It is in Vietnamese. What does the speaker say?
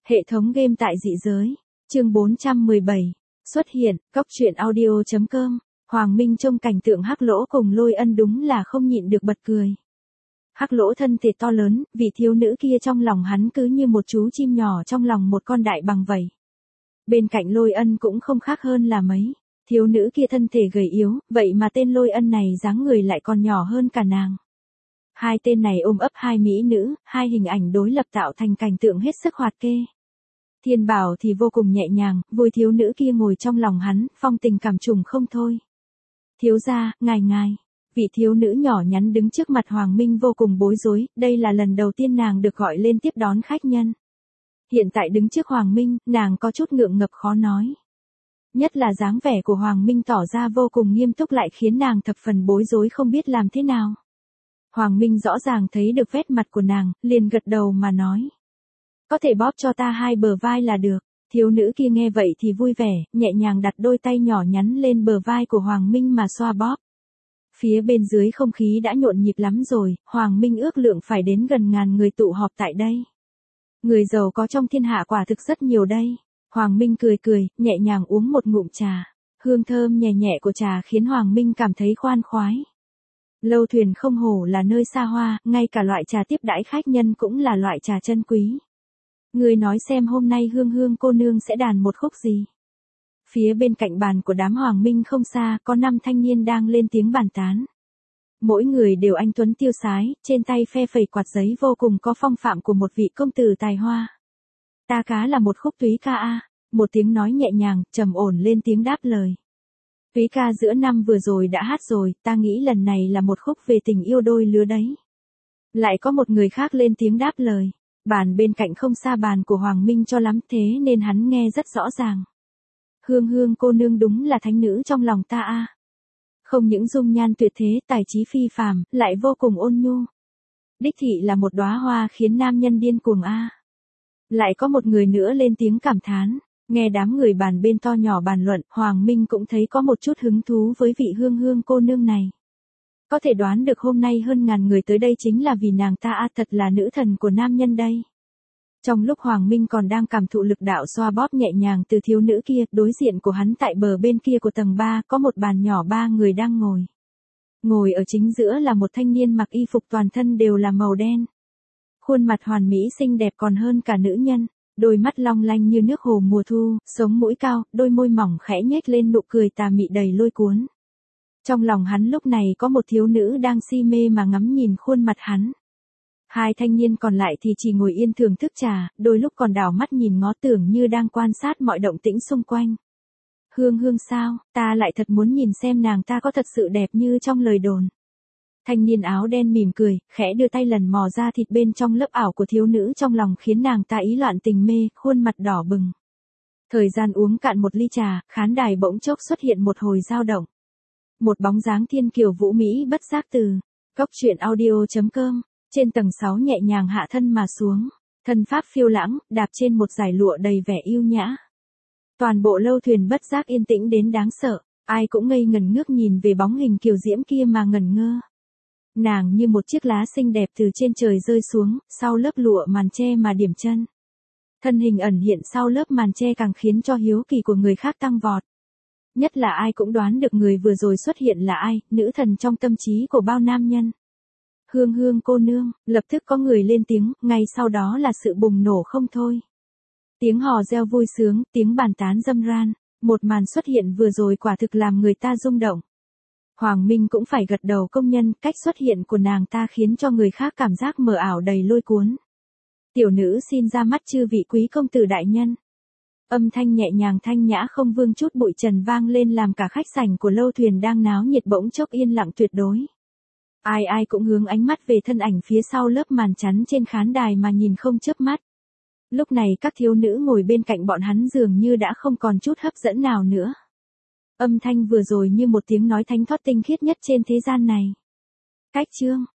Hệ thống game tại dị giới. Chương 417. Xuất hiện, cóc truyện audio.com. Hoàng Minh trông cảnh tượng Hắc Lỗ cùng Lôi Ân đúng là không nhịn được bật cười. Hắc Lỗ thân thể to lớn, vị thiếu nữ kia trong lòng hắn cứ như một chú chim nhỏ trong lòng một con đại bằng vậy. Bên cạnh Lôi Ân cũng không khác hơn là mấy. Thiếu nữ kia thân thể gầy yếu, vậy mà tên Lôi Ân này dáng người lại còn nhỏ hơn cả nàng. Hai tên này ôm ấp hai mỹ nữ, hai hình ảnh đối lập tạo thành cảnh tượng hết sức hoạt kê. Thiên Bảo thì vô cùng nhẹ nhàng, vui thiếu nữ kia ngồi trong lòng hắn, phong tình cảm trùng không thôi. Thiếu gia, ngài. Vị thiếu nữ nhỏ nhắn đứng trước mặt Hoàng Minh vô cùng bối rối, đây là lần đầu tiên nàng được gọi lên tiếp đón khách nhân. Hiện tại đứng trước Hoàng Minh, nàng có chút ngượng ngập khó nói. Nhất là dáng vẻ của Hoàng Minh tỏ ra vô cùng nghiêm túc lại khiến nàng thập phần bối rối không biết làm thế nào. Hoàng Minh rõ ràng thấy được vết mặt của nàng, liền gật đầu mà nói. Có thể bóp cho ta hai bờ vai là được. Thiếu nữ kia nghe vậy thì vui vẻ, nhẹ nhàng đặt đôi tay nhỏ nhắn lên bờ vai của Hoàng Minh mà xoa bóp. Phía bên dưới không khí đã nhộn nhịp lắm rồi, Hoàng Minh ước lượng phải đến gần ngàn người tụ họp tại đây. Người giàu có trong thiên hạ quả thực rất nhiều đây. Hoàng Minh cười, nhẹ nhàng uống một ngụm trà. Hương thơm nhẹ nhẹ của trà khiến Hoàng Minh cảm thấy khoan khoái. Lâu thuyền không hổ là nơi xa hoa, ngay cả loại trà tiếp đãi khách nhân cũng là loại trà chân quý. Người nói xem hôm nay Hương cô nương sẽ đàn một khúc gì? Phía bên cạnh bàn của đám Hoàng Minh không xa, có 5 thanh niên đang lên tiếng bàn tán. Mỗi người đều anh tuấn tiêu sái, trên tay phe phẩy quạt giấy vô cùng có phong phạm của một vị công tử tài hoa. Ta cá là một khúc túy ca a. Một tiếng nói nhẹ nhàng, trầm ổn lên tiếng đáp lời. Túy ca giữa năm vừa rồi đã hát rồi, ta nghĩ lần này là một khúc về tình yêu đôi lứa đấy. Lại có một người khác lên tiếng đáp lời. Bàn bên cạnh không xa bàn của Hoàng Minh cho lắm thế nên hắn nghe rất rõ ràng. Hương cô nương đúng là thánh nữ trong lòng ta a. Không những dung nhan tuyệt thế, tài trí phi phàm, lại vô cùng ôn nhu. Đích thị là một đóa hoa khiến nam nhân điên cuồng a. Lại có một người nữa lên tiếng cảm thán. Nghe đám người bàn bên to nhỏ bàn luận, Hoàng Minh cũng thấy có một chút hứng thú với vị Hương cô nương này. Có thể đoán được hôm nay hơn ngàn người tới đây chính là vì nàng ta thật là nữ thần của nam nhân đây. Trong lúc Hoàng Minh còn đang cảm thụ lực đạo xoa bóp nhẹ nhàng từ thiếu nữ kia, đối diện của hắn tại bờ bên kia của tầng 3 có một bàn nhỏ 3 người đang ngồi. Ngồi ở chính giữa là một thanh niên mặc y phục toàn thân đều là màu đen. Khuôn mặt hoàn mỹ xinh đẹp còn hơn cả nữ nhân. Đôi mắt long lanh như nước hồ mùa thu, sống mũi cao, đôi môi mỏng khẽ nhếch lên nụ cười tà mị đầy lôi cuốn. Trong lòng hắn lúc này có một thiếu nữ đang si mê mà ngắm nhìn khuôn mặt hắn. Hai thanh niên còn lại thì chỉ ngồi yên thưởng thức trà, đôi lúc còn đảo mắt nhìn ngó tưởng như đang quan sát mọi động tĩnh xung quanh. Hương sao, ta lại thật muốn nhìn xem nàng ta có thật sự đẹp như trong lời đồn. Thanh niên áo đen mỉm cười, khẽ đưa tay lần mò ra thịt bên trong lớp ảo của thiếu nữ trong lòng khiến nàng ta ý loạn tình mê, khuôn mặt đỏ bừng. Thời gian uống cạn một ly trà, khán đài bỗng chốc xuất hiện một hồi dao động. Một bóng dáng thiên kiều vũ mỹ bất giác từ cóc truyện audio.com, trên tầng 6 nhẹ nhàng hạ thân mà xuống, thân pháp phiêu lãng, đạp trên một dải lụa đầy vẻ yêu nhã. Toàn bộ lâu thuyền bất giác yên tĩnh đến đáng sợ, ai cũng ngây ngẩn ngước nhìn về bóng hình kiều diễm kia mà ngẩn ngơ. Nàng như một chiếc lá xinh đẹp từ trên trời rơi xuống, sau lớp lụa màn che mà điểm chân. Thân hình ẩn hiện sau lớp màn che càng khiến cho hiếu kỳ của người khác tăng vọt. Nhất là ai cũng đoán được người vừa rồi xuất hiện là ai, nữ thần trong tâm trí của bao nam nhân. Hương cô nương, lập tức có người lên tiếng, ngay sau đó là sự bùng nổ không thôi. Tiếng hò reo vui sướng, tiếng bàn tán râm ran, một màn xuất hiện vừa rồi quả thực làm người ta rung động. Hoàng Minh cũng phải gật đầu công nhân, cách xuất hiện của nàng ta khiến cho người khác cảm giác mờ ảo đầy lôi cuốn. Tiểu nữ xin ra mắt chư vị quý công tử đại nhân. Âm thanh nhẹ nhàng thanh nhã không vương chút bụi trần vang lên làm cả khách sảnh của lâu thuyền đang náo nhiệt bỗng chốc yên lặng tuyệt đối. Ai cũng hướng ánh mắt về thân ảnh phía sau lớp màn chắn trên khán đài mà nhìn không chớp mắt. Lúc này các thiếu nữ ngồi bên cạnh bọn hắn dường như đã không còn chút hấp dẫn nào nữa. Âm thanh vừa rồi như một tiếng nói thánh thoát tinh khiết nhất trên thế gian này. Cách chương,